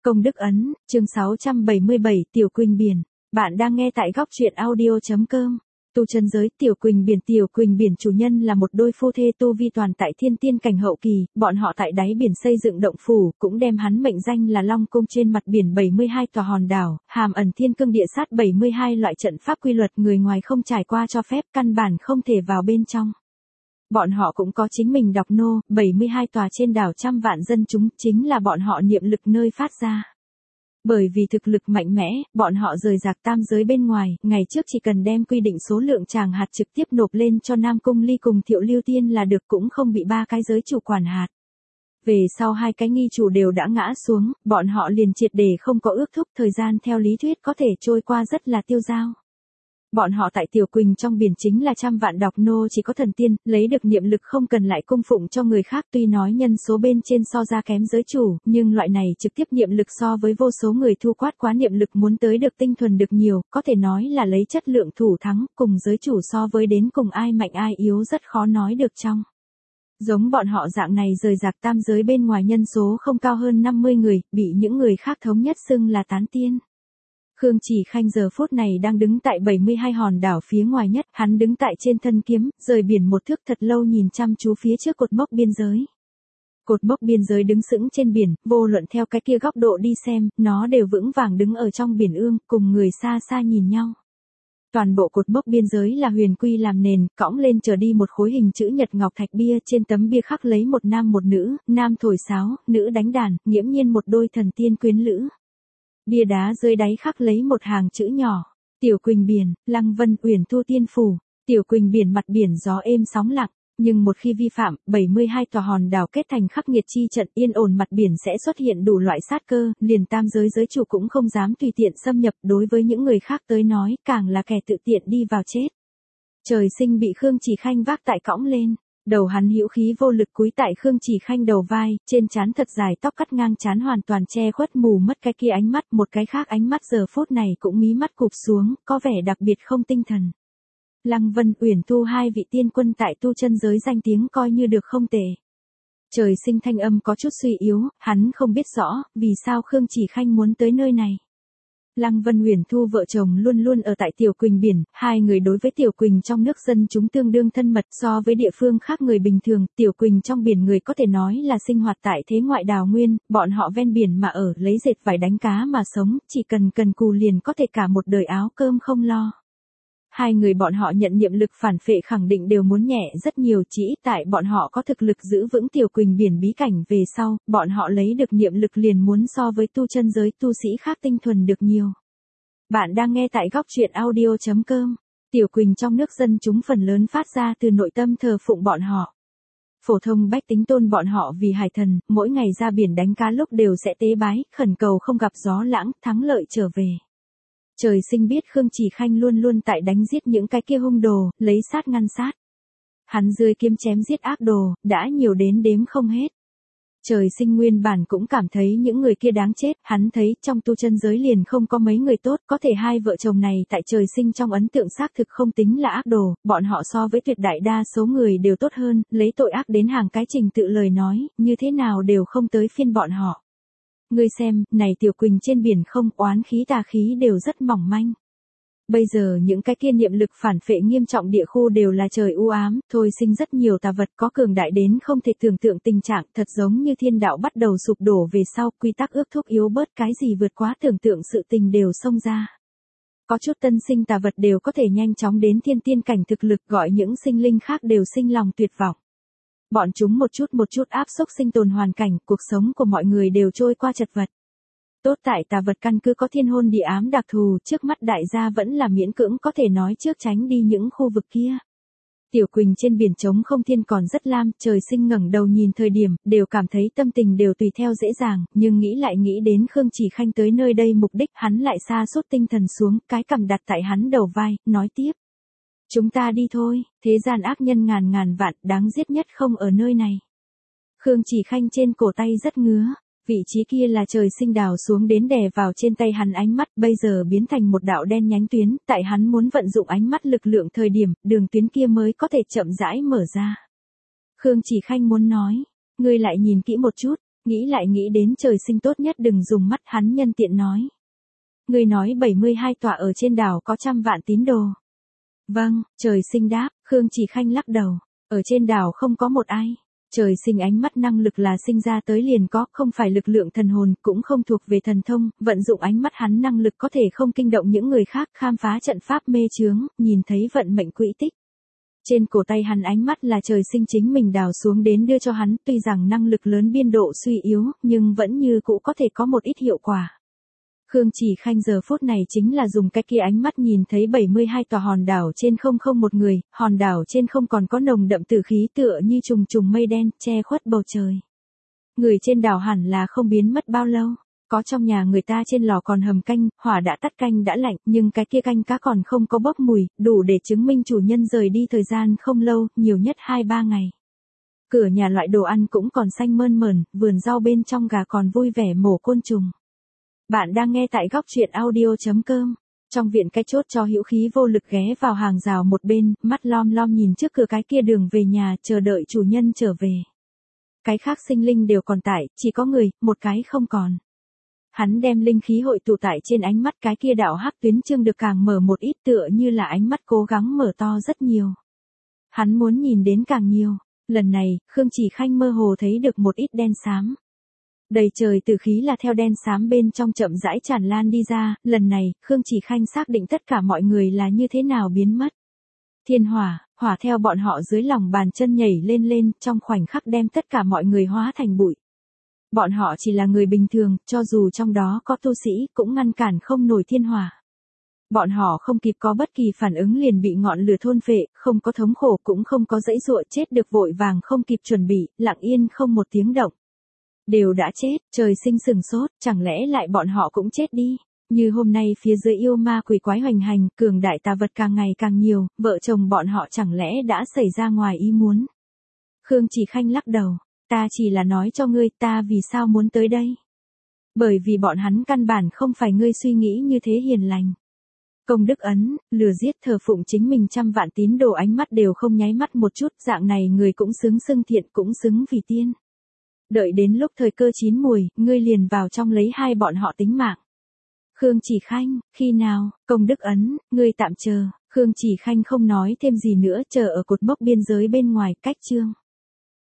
Công đức ấn, chương 677, Tiểu Quỳnh Biển. Bạn đang nghe tại góc truyện audio.com. Tu chân giới. Tiểu Quỳnh Biển chủ nhân là một đôi phu thê tu vi toàn tại thiên tiên cảnh hậu kỳ, bọn họ tại đáy biển xây dựng động phủ, cũng đem hắn mệnh danh là Long Cung. Trên mặt biển 72 tòa hòn đảo, hàm ẩn thiên cương địa sát 72 loại trận pháp quy luật, người ngoài không trải qua cho phép, căn bản không thể vào bên trong. Bọn họ cũng có chính mình độc nô, 72 tòa trên đảo trăm vạn dân chúng, chính là bọn họ niệm lực nơi phát ra. Bởi vì thực lực mạnh mẽ, bọn họ rời rạc tam giới bên ngoài, ngày trước chỉ cần đem quy định số lượng tràng hạt trực tiếp nộp lên cho Nam Cung Ly cùng Thiệu Lưu Tiên là được, cũng không bị ba cái giới chủ quản hạt. Về sau hai cái nghi chủ đều đã ngã xuống, bọn họ liền triệt để không có ước thúc, thời gian theo lý thuyết có thể trôi qua rất là tiêu dao. Bọn họ tại Tiểu Quỳnh trong biển chính là trăm vạn độc nô, chỉ có thần tiên lấy được niệm lực không cần lại cung phụng cho người khác, tuy nói nhân số bên trên so ra kém giới chủ, nhưng loại này trực tiếp niệm lực so với vô số người thu quát quá niệm lực muốn tới được tinh thuần được nhiều, có thể nói là lấy chất lượng thủ thắng, cùng giới chủ so với đến cùng ai mạnh ai yếu rất khó nói được trong. Giống bọn họ dạng này rời rạc tam giới bên ngoài nhân số không cao hơn 50 người, bị những người khác thống nhất xưng là tán tiên. Khương Chỉ Khanh giờ phút này đang đứng tại 72 hòn đảo phía ngoài nhất, hắn đứng tại trên thân kiếm, rời biển một thước thật lâu nhìn chăm chú phía trước cột mốc biên giới. Cột mốc biên giới đứng sững trên biển, vô luận theo cái kia góc độ đi xem, nó đều vững vàng đứng ở trong biển ương, cùng người xa xa nhìn nhau. Toàn bộ cột mốc biên giới là huyền quy làm nền, cõng lên trở đi một khối hình chữ nhật ngọc thạch bia, trên tấm bia khắc lấy một nam một nữ, nam thổi sáo, nữ đánh đàn, nghiễm nhiên một đôi thần tiên quyến lữ. Bia đá dưới đáy khắc lấy một hàng chữ nhỏ: Tiểu Quỳnh Biển, Lăng Vân Uyển Thu Tiên Phủ. Tiểu Quỳnh Biển mặt biển gió êm sóng lặng, nhưng một khi vi phạm, 72 tòa hòn đảo kết thành khắc nghiệt chi trận, yên ổn mặt biển sẽ xuất hiện đủ loại sát cơ, liền tam giới giới chủ cũng không dám tùy tiện xâm nhập, đối với những người khác tới nói, càng là kẻ tự tiện đi vào chết. Trời Sinh bị Khương Chỉ Khanh vác tại cõng lên. Đầu hắn hữu khí vô lực cúi tại Khương Chỉ Khanh đầu vai, trên trán thật dài tóc cắt ngang trán hoàn toàn che khuất mù mất cái kia ánh mắt, một cái khác ánh mắt giờ phút này cũng mí mắt cụp xuống, có vẻ đặc biệt không tinh thần. Lăng Vân Uyển Thu hai vị tiên quân tại tu chân giới danh tiếng coi như được không tệ. Trời Sinh thanh âm có chút suy yếu, hắn không biết rõ vì sao Khương Chỉ Khanh muốn tới nơi này. Lăng Vân Uyển Thu vợ chồng luôn luôn ở tại Tiểu Quỳnh Biển, hai người đối với Tiểu Quỳnh trong nước dân chúng tương đương thân mật, so với địa phương khác người bình thường, Tiểu Quỳnh trong biển người có thể nói là sinh hoạt tại thế ngoại đào nguyên, bọn họ ven biển mà ở, lấy dệt vải đánh cá mà sống, chỉ cần cần cù liền có thể cả một đời áo cơm không lo. Hai người bọn họ nhận niệm lực phản phệ khẳng định đều muốn nhẹ rất nhiều, chỉ ít tại bọn họ có thực lực giữ vững Tiểu Quỳnh Biển bí cảnh về sau, bọn họ lấy được niệm lực liền muốn so với tu chân giới tu sĩ khác tinh thuần được nhiều. Bạn đang nghe tại góc truyện audio.com. Tiểu Quỳnh trong nước dân chúng phần lớn phát ra từ nội tâm thờ phụng bọn họ. Phổ thông bách tính tôn bọn họ vì hải thần, mỗi ngày ra biển đánh cá lúc đều sẽ tế bái, khẩn cầu không gặp gió lãng, thắng lợi trở về. Trời Sinh biết Khương Chỉ Khanh luôn luôn tại đánh giết những cái kia hung đồ, lấy sát ngăn sát. Hắn dưới kiếm chém giết ác đồ, đã nhiều đến đếm không hết. Trời Sinh nguyên bản cũng cảm thấy những người kia đáng chết, hắn thấy trong tu chân giới liền không có mấy người tốt, có thể hai vợ chồng này tại Trời Sinh trong ấn tượng xác thực không tính là ác đồ, bọn họ so với tuyệt đại đa số người đều tốt hơn, lấy tội ác đến hàng cái trình tự lời nói, như thế nào đều không tới phiên bọn họ. Ngươi xem, này Tiểu Quỳnh trên biển không, oán khí tà khí đều rất mỏng manh. Bây giờ những cái kia niệm lực phản phệ nghiêm trọng địa khu đều là trời u ám, thôi sinh rất nhiều tà vật có cường đại đến không thể tưởng tượng tình trạng, thật giống như thiên đạo bắt đầu sụp đổ về sau, quy tắc ước thúc yếu bớt, cái gì vượt quá tưởng tượng sự tình đều xông ra. Có chút tân sinh tà vật đều có thể nhanh chóng đến thiên tiên cảnh thực lực, gọi những sinh linh khác đều sinh lòng tuyệt vọng. Bọn chúng một chút áp xúc sinh tồn hoàn cảnh, cuộc sống của mọi người đều trôi qua chật vật. Tốt tại tà vật căn cứ có thiên hôn địa ám đặc thù, trước mắt đại gia vẫn là miễn cưỡng có thể nói trước tránh đi những khu vực kia. Tiểu Quỳnh trên biển trống không thiên còn rất lam, Trời Sinh ngẩng đầu nhìn thời điểm, đều cảm thấy tâm tình đều tùy theo dễ dàng, nhưng nghĩ lại nghĩ đến Khương Chỉ Khanh tới nơi đây mục đích, hắn lại sa sút tinh thần xuống, cái cằm đặt tại hắn đầu vai, nói tiếp. Chúng ta đi thôi, thế gian ác nhân ngàn ngàn vạn, đáng giết nhất không ở nơi này. Khương Chỉ Khanh trên cổ tay rất ngứa. Vị trí kia là Trời Sinh đào xuống đến đè vào trên tay hắn ánh mắt, bây giờ biến thành một đạo đen nhánh tuyến, tại hắn muốn vận dụng ánh mắt lực lượng thời điểm, đường tuyến kia mới có thể chậm rãi mở ra. Khương Chỉ Khanh muốn nói, ngươi lại nhìn kỹ một chút, Nghĩ lại nghĩ đến trời sinh tốt nhất đừng dùng mắt, hắn nhân tiện nói. Ngươi nói 72 tòa ở trên đảo có 100 vạn tín đồ. Vâng, trời sinh đáp, Khương Chỉ Khanh lắc đầu. Ở trên đảo không có một ai. Trời sinh ánh mắt năng lực là sinh ra tới liền có, không phải lực lượng thần hồn, cũng không thuộc về thần thông, vận dụng ánh mắt hắn năng lực có thể không kinh động những người khác, khám phá trận pháp mê chướng, nhìn thấy vận mệnh quỹ tích. Trên cổ tay hắn ánh mắt là trời sinh chính mình đào xuống đến đưa cho hắn, tuy rằng năng lực lớn biên độ suy yếu, nhưng vẫn như cũ có thể có một ít hiệu quả. Khương Chỉ Khanh giờ phút này chính là dùng cái kia ánh mắt nhìn thấy 72 tòa hòn đảo trên không không một người, hòn đảo trên không còn có nồng đậm tử khí tựa như trùng trùng mây đen, che khuất bầu trời. Người trên đảo hẳn là không biến mất bao lâu, có trong nhà người ta trên lò còn hầm canh, hỏa đã tắt canh đã lạnh, nhưng cái kia canh cá còn không có bốc mùi, đủ để chứng minh chủ nhân rời đi thời gian không lâu, nhiều nhất 2-3 ngày. Cửa nhà loại đồ ăn cũng còn xanh mơn mởn, vườn rau bên trong gà còn vui vẻ mổ côn trùng. Bạn đang nghe tại góc truyện audio.com. Trong viện cái chốt cho hữu khí vô lực ghé vào hàng rào một bên, mắt lom lom nhìn trước cửa cái kia đường về nhà, chờ đợi chủ nhân trở về. Cái khác sinh linh đều còn tại, chỉ có người, một cái không còn. Hắn đem linh khí hội tụ tại trên ánh mắt, cái kia đạo hắc tuyến chương được càng mở một ít, tựa như là ánh mắt cố gắng mở to rất nhiều. Hắn muốn nhìn đến càng nhiều. Lần này, Khương Chỉ Khanh mơ hồ thấy được một ít đen xám. Đầy trời tử khí là theo đen xám bên trong chậm rãi tràn lan đi ra, lần này, Khương Chỉ Khanh xác định tất cả mọi người là như thế nào biến mất. Thiên hỏa, hỏa theo bọn họ dưới lòng bàn chân nhảy lên, trong khoảnh khắc đem tất cả mọi người hóa thành bụi. Bọn họ chỉ là người bình thường, cho dù trong đó có tu sĩ, cũng ngăn cản không nổi thiên hỏa. Bọn họ không kịp có bất kỳ phản ứng liền bị ngọn lửa thôn phệ, không có thống khổ cũng không có dãy dụa, chết được vội vàng không kịp chuẩn bị, lặng yên không một tiếng động. Đều đã chết, trời sinh sừng sốt, chẳng lẽ lại bọn họ cũng chết đi. Như hôm nay phía dưới yêu ma quỷ quái hoành hành, cường đại tà vật càng ngày càng nhiều, vợ chồng bọn họ chẳng lẽ đã xảy ra ngoài ý muốn. Khương Chỉ Khanh lắc đầu, ta chỉ là nói cho ngươi ta vì sao muốn tới đây. Bởi vì bọn hắn căn bản không phải ngươi suy nghĩ như thế hiền lành. Công đức ấn, lừa giết thờ phụng chính mình 100 vạn tín đồ ánh mắt đều không nháy mắt một chút, dạng này người cũng xứng xưng thiện cũng xứng vì tiên. Đợi đến lúc thời cơ chín mùi, ngươi liền vào trong lấy hai bọn họ tính mạng. Khương Chỉ Khanh, khi nào, công đức ấn, ngươi tạm chờ. Khương Chỉ Khanh không nói thêm gì nữa, chờ ở cột mốc biên giới bên ngoài, cách chương.